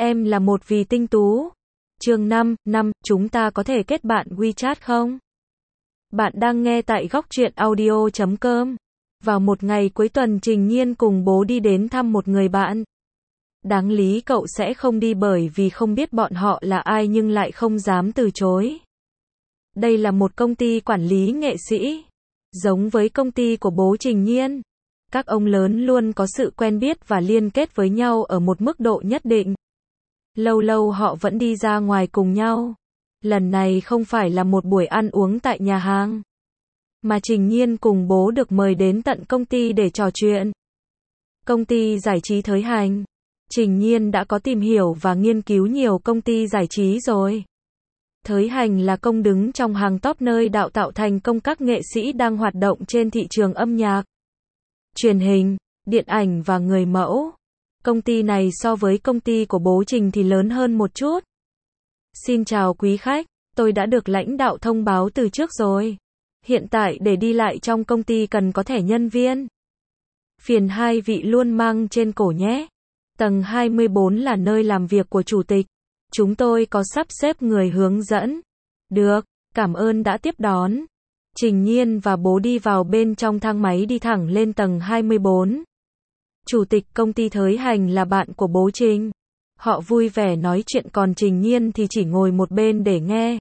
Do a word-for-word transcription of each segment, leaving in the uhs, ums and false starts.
Em là một vì tinh tú. Chương năm, năm, chúng ta có thể kết bạn WeChat không? Bạn đang nghe tại góc truyện audio chấm com. Vào một ngày cuối tuần Trình Nhiên cùng bố đi đến thăm một người bạn. Đáng lý cậu sẽ không đi bởi vì không biết bọn họ là ai nhưng lại không dám từ chối. Đây là một công ty quản lý nghệ sĩ. Giống với công ty của bố Trình Nhiên, các ông lớn luôn có sự quen biết và liên kết với nhau ở một mức độ nhất định. Lâu lâu họ vẫn đi ra ngoài cùng nhau. Lần này không phải là một buổi ăn uống tại nhà hàng, mà Trình Nhiên cùng bố được mời đến tận công ty để trò chuyện. Công ty giải trí Thới Hành. Trình Nhiên đã có tìm hiểu và nghiên cứu nhiều công ty giải trí rồi. Thới Hành là công đứng trong hàng top nơi đào tạo thành công các nghệ sĩ đang hoạt động trên thị trường âm nhạc, truyền hình, điện ảnh và người mẫu. Công ty này so với công ty của bố Trình thì lớn hơn một chút. Xin chào quý khách, tôi đã được lãnh đạo thông báo từ trước rồi. Hiện tại để đi lại trong công ty cần có thẻ nhân viên. Phiền hai vị luôn mang trên cổ nhé. Tầng hai mươi bốn là nơi làm việc của chủ tịch. Chúng tôi có sắp xếp người hướng dẫn. Được, cảm ơn đã tiếp đón. Trình Nhiên và bố đi vào bên trong thang máy đi thẳng lên tầng hai mươi bốn. Chủ tịch công ty Thới Hành là bạn của bố Trình. Họ vui vẻ nói chuyện còn Trình Nhiên thì chỉ ngồi một bên để nghe.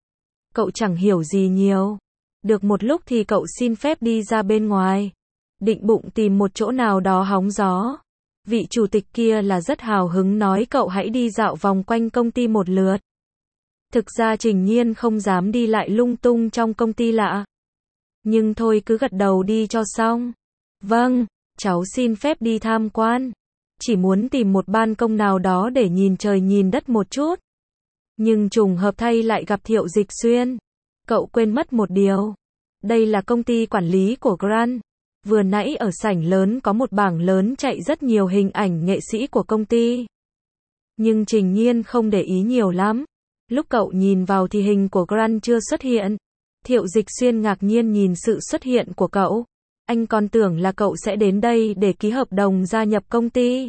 Cậu chẳng hiểu gì nhiều. Được một lúc thì cậu xin phép đi ra bên ngoài. Định bụng tìm một chỗ nào đó hóng gió. Vị chủ tịch kia là rất hào hứng nói cậu hãy đi dạo vòng quanh công ty một lượt. Thực ra Trình Nhiên không dám đi lại lung tung trong công ty lạ. Nhưng thôi cứ gật đầu đi cho xong. Vâng, cháu xin phép đi tham quan. Chỉ muốn tìm một ban công nào đó để nhìn trời nhìn đất một chút. Nhưng trùng hợp thay lại gặp Thiệu Dịch Xuyên. Cậu quên mất một điều. Đây là công ty quản lý của Grand. Vừa nãy ở sảnh lớn có một bảng lớn chạy rất nhiều hình ảnh nghệ sĩ của công ty. Nhưng Trình Nhiên không để ý nhiều lắm. Lúc cậu nhìn vào thì hình của Grand chưa xuất hiện. Thiệu Dịch Xuyên ngạc nhiên nhìn sự xuất hiện của cậu. Anh còn tưởng là cậu sẽ đến đây để ký hợp đồng gia nhập công ty.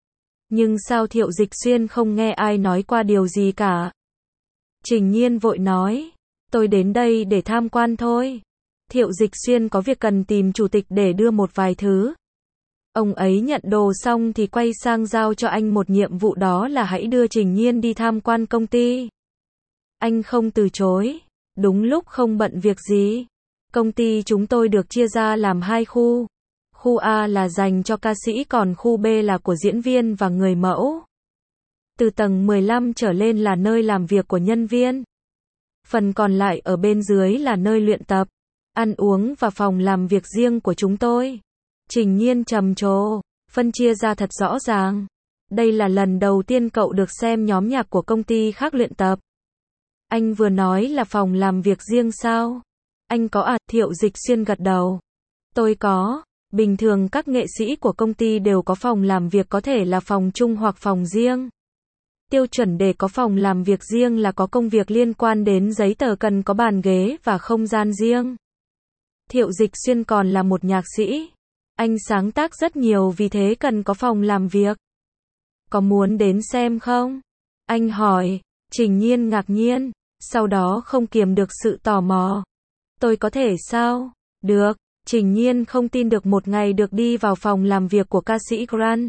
Nhưng sao Thiệu Dịch Xuyên không nghe ai nói qua điều gì cả? Trình Nhiên vội nói, tôi đến đây để tham quan thôi. Thiệu Dịch Xuyên có việc cần tìm chủ tịch để đưa một vài thứ. Ông ấy nhận đồ xong thì quay sang giao cho anh một nhiệm vụ, đó là hãy đưa Trình Nhiên đi tham quan công ty. Anh không từ chối. Đúng lúc không bận việc gì. Công ty chúng tôi được chia ra làm hai khu. Khu A là dành cho ca sĩ còn khu B là của diễn viên và người mẫu. Từ tầng mười lăm trở lên là nơi làm việc của nhân viên. Phần còn lại ở bên dưới là nơi luyện tập, ăn uống và phòng làm việc riêng của chúng tôi. Trình Nhiên trầm trồ, phân chia ra thật rõ ràng. Đây là lần đầu tiên cậu được xem nhóm nhạc của công ty khác luyện tập. Anh vừa nói là phòng làm việc riêng sao? Anh có à? Thiệu Dịch Xuyên gật đầu. Tôi có. Bình thường các nghệ sĩ của công ty đều có phòng làm việc, có thể là phòng chung hoặc phòng riêng. Tiêu chuẩn để có phòng làm việc riêng là có công việc liên quan đến giấy tờ, cần có bàn ghế và không gian riêng. Thiệu Dịch Xuyên còn là một nhạc sĩ. Anh sáng tác rất nhiều vì thế cần có phòng làm việc. Có muốn đến xem không? Anh hỏi. Trình Nhiên ngạc nhiên, sau đó không kiềm được sự tò mò. Tôi có thể sao? Được. Trình Nhiên không tin được một ngày được đi vào phòng làm việc của ca sĩ Grand.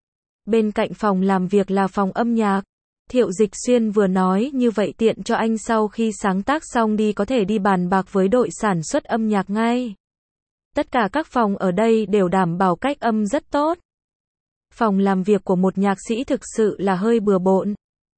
Bên cạnh phòng làm việc là phòng âm nhạc. Thiệu Dịch Xuyên vừa nói như vậy tiện cho anh sau khi sáng tác xong đi có thể đi bàn bạc với đội sản xuất âm nhạc ngay. Tất cả các phòng ở đây đều đảm bảo cách âm rất tốt. Phòng làm việc của một nhạc sĩ thực sự là hơi bừa bộn.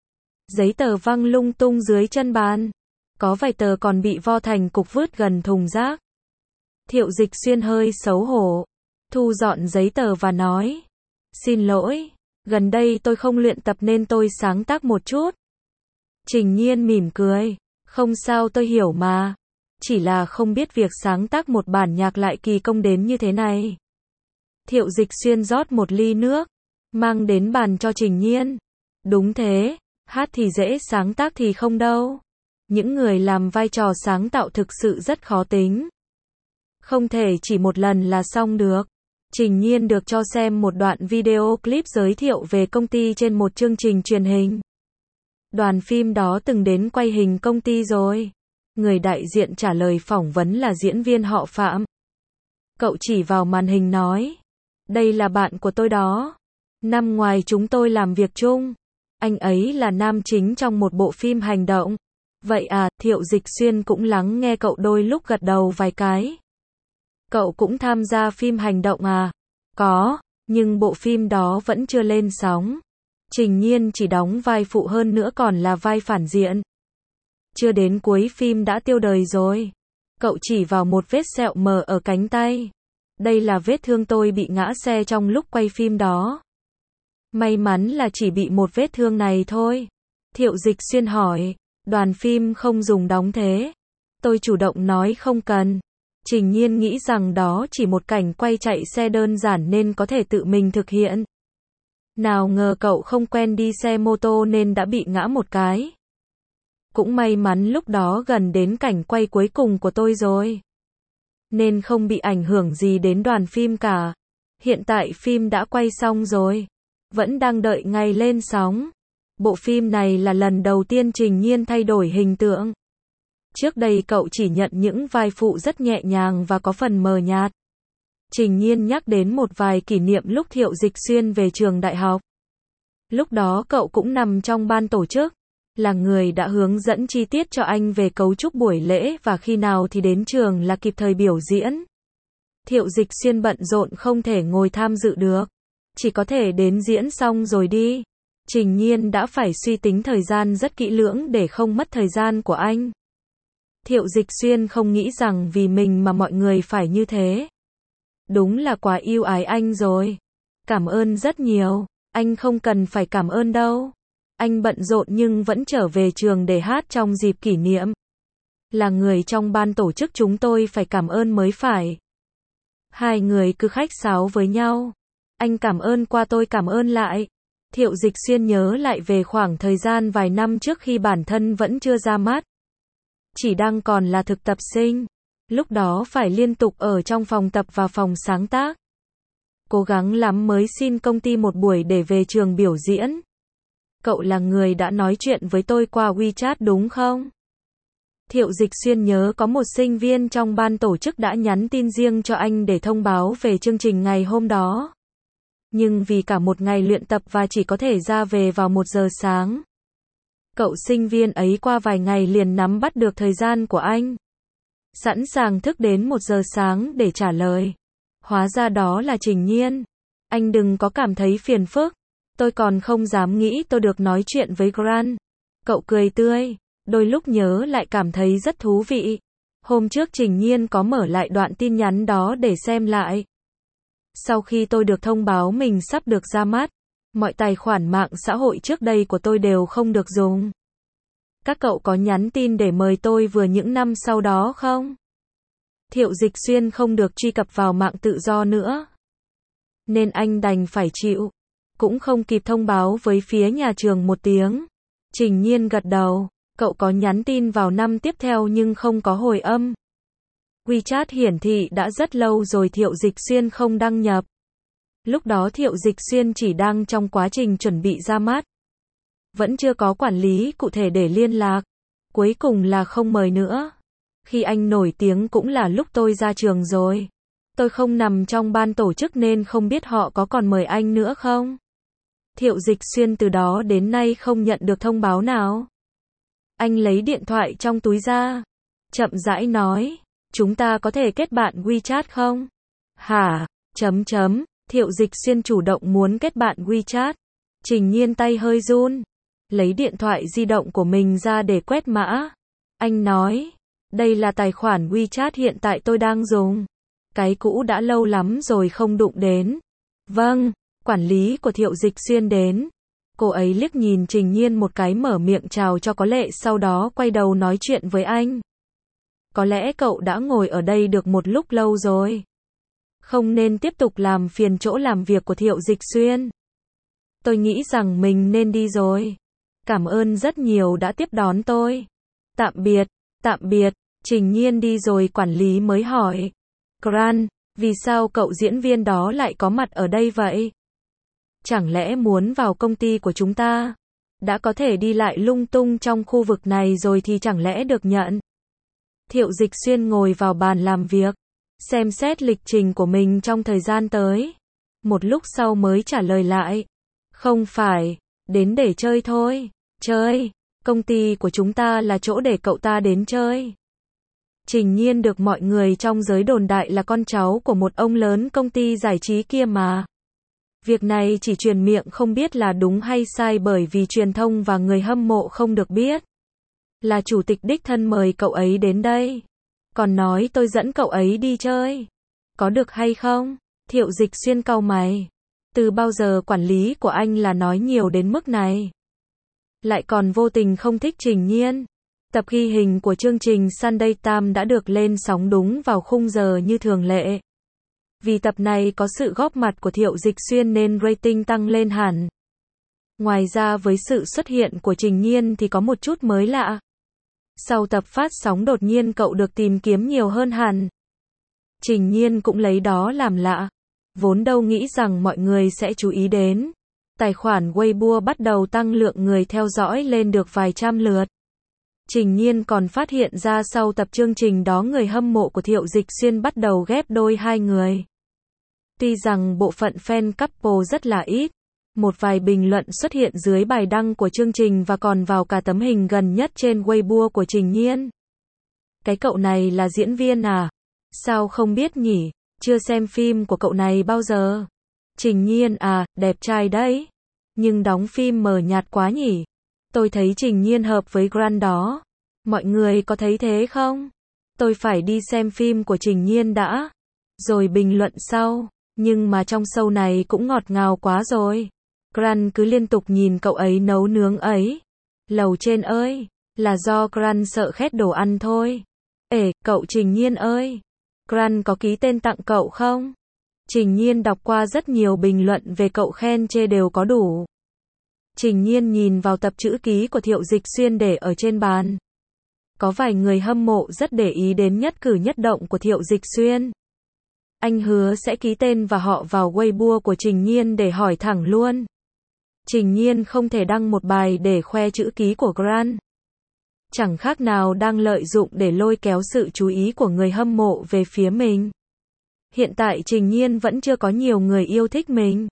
Giấy tờ văng lung tung dưới chân bàn. Có vài tờ còn bị vo thành cục vứt gần thùng rác. Thiệu Dịch Xuyên hơi xấu hổ, thu dọn giấy tờ và nói, xin lỗi, gần đây tôi không luyện tập nên tôi sáng tác một chút. Trình Nhiên mỉm cười, không sao, tôi hiểu mà. Chỉ là không biết việc sáng tác một bản nhạc lại kỳ công đến như thế này. Thiệu Dịch Xuyên rót một ly nước, mang đến bàn cho Trình Nhiên. Đúng thế, hát thì dễ, sáng tác thì không đâu. Những người làm vai trò sáng tạo thực sự rất khó tính. Không thể chỉ một lần là xong được. Trình Nhiên được cho xem một đoạn video clip giới thiệu về công ty trên một chương trình truyền hình. Đoàn phim đó từng đến quay hình công ty rồi. Người đại diện trả lời phỏng vấn là diễn viên họ Phạm. Cậu chỉ vào màn hình nói, đây là bạn của tôi đó. Năm ngoài chúng tôi làm việc chung. Anh ấy là nam chính trong một bộ phim hành động. Vậy à, Thiệu Dịch Xuyên cũng lắng nghe cậu đôi lúc gật đầu vài cái. Cậu cũng tham gia phim hành động à? Có, nhưng bộ phim đó vẫn chưa lên sóng. Trình Nhiên chỉ đóng vai phụ, hơn nữa còn là vai phản diện. Chưa đến cuối phim đã tiêu đời rồi. Cậu chỉ vào một vết sẹo mờ ở cánh tay. Đây là vết thương tôi bị ngã xe trong lúc quay phim đó. May mắn là chỉ bị một vết thương này thôi. Thiệu Dịch Xuyên hỏi, đoàn phim không dùng đóng thế. Tôi chủ động nói không cần. Trình Nhiên nghĩ rằng đó chỉ một cảnh quay chạy xe đơn giản nên có thể tự mình thực hiện. Nào ngờ cậu không quen đi xe mô tô nên đã bị ngã một cái. Cũng may mắn lúc đó gần đến cảnh quay cuối cùng của tôi rồi. Nên không bị ảnh hưởng gì đến đoàn phim cả. Hiện tại phim đã quay xong rồi. Vẫn đang đợi ngày lên sóng. Bộ phim này là lần đầu tiên Trình Nhiên thay đổi hình tượng. Trước đây cậu chỉ nhận những vai phụ rất nhẹ nhàng và có phần mờ nhạt. Trình Nhiên nhắc đến một vài kỷ niệm lúc Thiệu Dịch Xuyên về trường đại học. Lúc đó cậu cũng nằm trong ban tổ chức, là người đã hướng dẫn chi tiết cho anh về cấu trúc buổi lễ và khi nào thì đến trường là kịp thời biểu diễn. Thiệu Dịch Xuyên bận rộn không thể ngồi tham dự được, chỉ có thể đến diễn xong rồi đi. Trình Nhiên đã phải suy tính thời gian rất kỹ lưỡng để không mất thời gian của anh. Thiệu Dịch Xuyên không nghĩ rằng vì mình mà mọi người phải như thế. Đúng là quá yêu ái anh rồi. Cảm ơn rất nhiều. Anh không cần phải cảm ơn đâu. Anh bận rộn nhưng vẫn trở về trường để hát trong dịp kỷ niệm. Là người trong ban tổ chức chúng tôi phải cảm ơn mới phải. Hai người cứ khách sáo với nhau. Anh cảm ơn qua tôi cảm ơn lại. Thiệu Dịch Xuyên nhớ lại về khoảng thời gian vài năm trước khi bản thân vẫn chưa ra mắt. Chỉ đang còn là thực tập sinh. Lúc đó phải liên tục ở trong phòng tập và phòng sáng tác. Cố gắng lắm mới xin công ty một buổi để về trường biểu diễn. Cậu là người đã nói chuyện với tôi qua WeChat đúng không? Thiệu Dịch Xuyên nhớ có một sinh viên trong ban tổ chức đã nhắn tin riêng cho anh để thông báo về chương trình ngày hôm đó. Nhưng vì cả một ngày luyện tập và chỉ có thể ra về vào một giờ sáng. Cậu sinh viên ấy qua vài ngày liền nắm bắt được thời gian của anh. Sẵn sàng thức đến một giờ sáng để trả lời. Hóa ra đó là Trình Nhiên. Anh đừng có cảm thấy phiền phức. Tôi còn không dám nghĩ tôi được nói chuyện với Grant. Cậu cười tươi. Đôi lúc nhớ lại cảm thấy rất thú vị. Hôm trước Trình Nhiên có mở lại đoạn tin nhắn đó để xem lại. Sau khi tôi được thông báo mình sắp được ra mắt, mọi tài khoản mạng xã hội trước đây của tôi đều không được dùng. Các cậu có nhắn tin để mời tôi vừa những năm sau đó không? Thiệu Dịch Xuyên không được truy cập vào mạng tự do nữa. Nên anh đành phải chịu. Cũng không kịp thông báo với phía nhà trường một tiếng. Trình Nhiên gật đầu. Cậu có nhắn tin vào năm tiếp theo nhưng không có hồi âm. WeChat hiển thị đã rất lâu rồi Thiệu Dịch Xuyên không đăng nhập. Lúc đó Thiệu Dịch Xuyên chỉ đang trong quá trình chuẩn bị ra mắt. Vẫn chưa có quản lý cụ thể để liên lạc. Cuối cùng là không mời nữa. Khi anh nổi tiếng cũng là lúc tôi ra trường rồi. Tôi không nằm trong ban tổ chức nên không biết họ có còn mời anh nữa không. Thiệu Dịch Xuyên từ đó đến nay không nhận được thông báo nào. Anh lấy điện thoại trong túi ra. Chậm rãi nói. Chúng ta có thể kết bạn WeChat không? Hả? Chấm chấm. Thiệu Dịch Xuyên chủ động muốn kết bạn WeChat. Trình Nhiên tay hơi run. Lấy điện thoại di động của mình ra để quét mã. Anh nói. Đây là tài khoản WeChat hiện tại tôi đang dùng. Cái cũ đã lâu lắm rồi không đụng đến. Vâng. Quản lý của Thiệu Dịch Xuyên đến. Cô ấy liếc nhìn Trình Nhiên một cái mở miệng chào cho có lệ sau đó quay đầu nói chuyện với anh. Có lẽ cậu đã ngồi ở đây được một lúc lâu rồi. Không nên tiếp tục làm phiền chỗ làm việc của Thiệu Dịch Xuyên. Tôi nghĩ rằng mình nên đi rồi. Cảm ơn rất nhiều đã tiếp đón tôi. Tạm biệt, tạm biệt. Trình Nhiên đi rồi quản lý mới hỏi. Grant, Vì sao cậu diễn viên đó lại có mặt ở đây vậy? Chẳng lẽ muốn vào công ty của chúng ta? Đã có thể đi lại lung tung trong khu vực này rồi thì chẳng lẽ được nhận? Thiệu Dịch Xuyên ngồi vào bàn làm việc, xem xét lịch trình của mình trong thời gian tới. Một lúc sau mới trả lời lại. Không phải, đến để chơi thôi. Chơi? Công ty của chúng ta là chỗ để cậu ta đến chơi. Trình Nhiên được mọi người trong giới đồn đại là con cháu của một ông lớn công ty giải trí kia mà. Việc này chỉ truyền miệng không biết là đúng hay sai bởi vì truyền thông và người hâm mộ không được biết. Là chủ tịch đích thân mời cậu ấy đến đây. Còn nói tôi dẫn cậu ấy đi chơi. Có được hay không? Thiệu Dịch Xuyên cau mày. Từ bao giờ quản lý của anh là nói nhiều đến mức này? Lại còn vô tình không thích Trình Nhiên. Tập ghi hình của chương trình Sunday Times đã được lên sóng đúng vào khung giờ như thường lệ. Vì tập này có sự góp mặt của Thiệu Dịch Xuyên nên rating tăng lên hẳn. Ngoài ra với sự xuất hiện của Trình Nhiên thì có một chút mới lạ. Sau tập phát sóng đột nhiên cậu được tìm kiếm nhiều hơn hẳn. Trình Nhiên cũng lấy đó làm lạ. Vốn đâu nghĩ rằng mọi người sẽ chú ý đến. Tài khoản Weibo bắt đầu tăng lượng người theo dõi lên được vài trăm lượt. Trình Nhiên còn phát hiện ra sau tập chương trình đó người hâm mộ của Thiệu Dịch Xuyên bắt đầu ghép đôi hai người. Tuy rằng bộ phận fan couple rất là ít, một vài bình luận xuất hiện dưới bài đăng của chương trình và còn vào cả tấm hình gần nhất trên Weibo của Trình Nhiên. Cái cậu này là diễn viên à? Sao không biết nhỉ? Chưa xem phim của cậu này bao giờ. Trình Nhiên à, đẹp trai đấy. Nhưng đóng phim mờ nhạt quá nhỉ? Tôi thấy Trình Nhiên hợp với Grant đó. Mọi người có thấy thế không? Tôi phải đi xem phim của Trình Nhiên đã. Rồi bình luận sau. Nhưng mà trong show này cũng ngọt ngào quá rồi. Grant cứ liên tục nhìn cậu ấy nấu nướng ấy. Lầu trên ơi, là do Grant sợ khét đồ ăn thôi. Ê, cậu Trình Nhiên ơi. Grant có ký tên tặng cậu không? Trình Nhiên đọc qua rất nhiều bình luận về cậu khen chê đều có đủ. Trình Nhiên nhìn vào tập chữ ký của Thiệu Dịch Xuyên để ở trên bàn. Có vài người hâm mộ rất để ý đến nhất cử nhất động của Thiệu Dịch Xuyên. Anh hứa sẽ ký tên và họ vào Weibo của Trình Nhiên để hỏi thẳng luôn. Trình Nhiên không thể đăng một bài để khoe chữ ký của Grant. Chẳng khác nào đang lợi dụng để lôi kéo sự chú ý của người hâm mộ về phía mình. Hiện tại Trình Nhiên vẫn chưa có nhiều người yêu thích mình.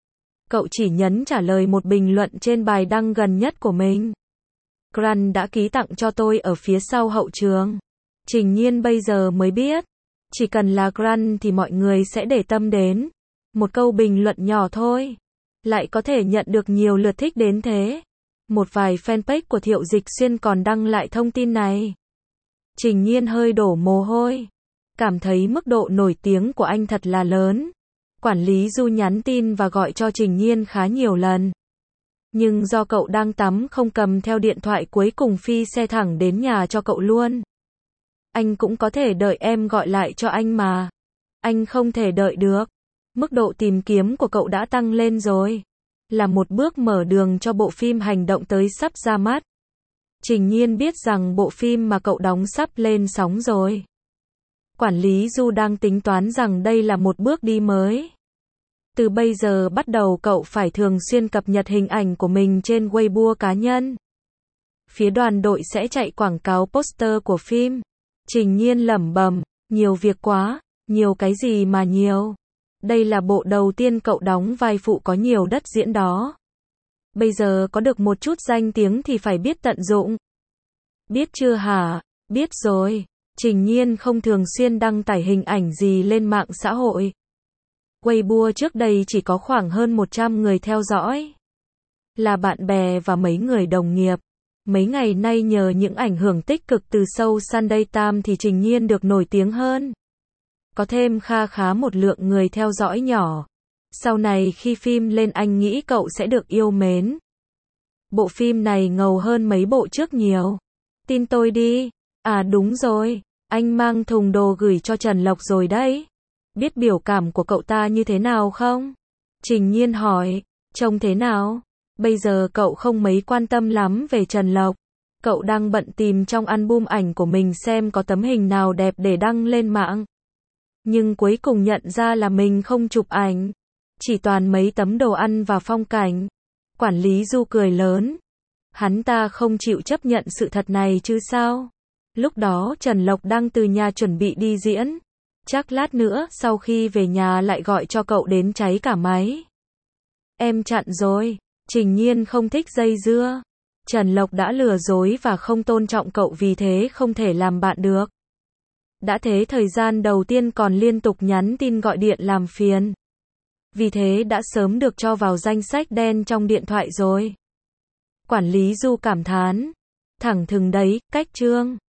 Cậu chỉ nhấn trả lời một bình luận trên bài đăng gần nhất của mình. Grant đã ký tặng cho tôi ở phía sau hậu trường. Trình Nhiên bây giờ mới biết. Chỉ cần là Grant thì mọi người sẽ để tâm đến. Một câu bình luận nhỏ thôi. Lại có thể nhận được nhiều lượt thích đến thế. Một vài fanpage của Thiệu Dịch Xuyên còn đăng lại thông tin này. Trình Nhiên hơi đổ mồ hôi. Cảm thấy mức độ nổi tiếng của anh thật là lớn. Quản lý Du nhắn tin và gọi cho Trình Nhiên khá nhiều lần. Nhưng do cậu đang tắm không cầm theo điện thoại cuối cùng phi xe thẳng đến nhà cho cậu luôn. Anh cũng có thể đợi em gọi lại cho anh mà. Anh không thể đợi được. Mức độ tìm kiếm của cậu đã tăng lên rồi. Là một bước mở đường cho bộ phim hành động tới sắp ra mắt. Trình Nhiên biết rằng bộ phim mà cậu đóng sắp lên sóng rồi. Quản lý Du đang tính toán rằng đây là một bước đi mới. Từ bây giờ bắt đầu cậu phải thường xuyên cập nhật hình ảnh của mình trên Weibo cá nhân. Phía đoàn đội sẽ chạy quảng cáo poster của phim. Trình Nhiên lẩm bẩm, nhiều việc quá, nhiều cái gì mà nhiều. Đây là bộ đầu tiên cậu đóng vai phụ có nhiều đất diễn đó. Bây giờ có được một chút danh tiếng thì phải biết tận dụng. Biết chưa hả? Biết rồi. Trình Nhiên không thường xuyên đăng tải hình ảnh gì lên mạng xã hội. Weibo trước đây chỉ có khoảng hơn một trăm người theo dõi. Là bạn bè và mấy người đồng nghiệp. Mấy ngày nay nhờ những ảnh hưởng tích cực từ show Sunday Times thì Trình Nhiên được nổi tiếng hơn. Có thêm kha khá một lượng người theo dõi nhỏ. Sau này khi phim lên anh nghĩ cậu sẽ được yêu mến. Bộ phim này ngầu hơn mấy bộ trước nhiều. Tin tôi đi. À đúng rồi, anh mang thùng đồ gửi cho Trần Lộc rồi đấy. Biết biểu cảm của cậu ta như thế nào không? Trình Nhiên hỏi, trông thế nào? Bây giờ cậu không mấy quan tâm lắm về Trần Lộc. Cậu đang bận tìm trong album ảnh của mình xem có tấm hình nào đẹp để đăng lên mạng. nhưng cuối cùng nhận ra là mình không chụp ảnh, chỉ toàn mấy tấm đồ ăn và phong cảnh. Quản lý Du cười lớn. Hắn ta không chịu chấp nhận sự thật này chứ sao? Lúc đó Trần Lộc đang từ nhà chuẩn bị đi diễn. Chắc lát nữa sau khi về nhà lại gọi cho cậu đến cháy cả máy. Em chặn rồi. Trình Nhiên không thích dây dưa. Trần Lộc đã lừa dối và không tôn trọng cậu vì thế không thể làm bạn được. Đã thế thời gian đầu tiên còn liên tục nhắn tin gọi điện làm phiền. Vì thế đã sớm được cho vào danh sách đen trong điện thoại rồi. Quản lý Du cảm thán. Thẳng thừng đấy, cách Trương.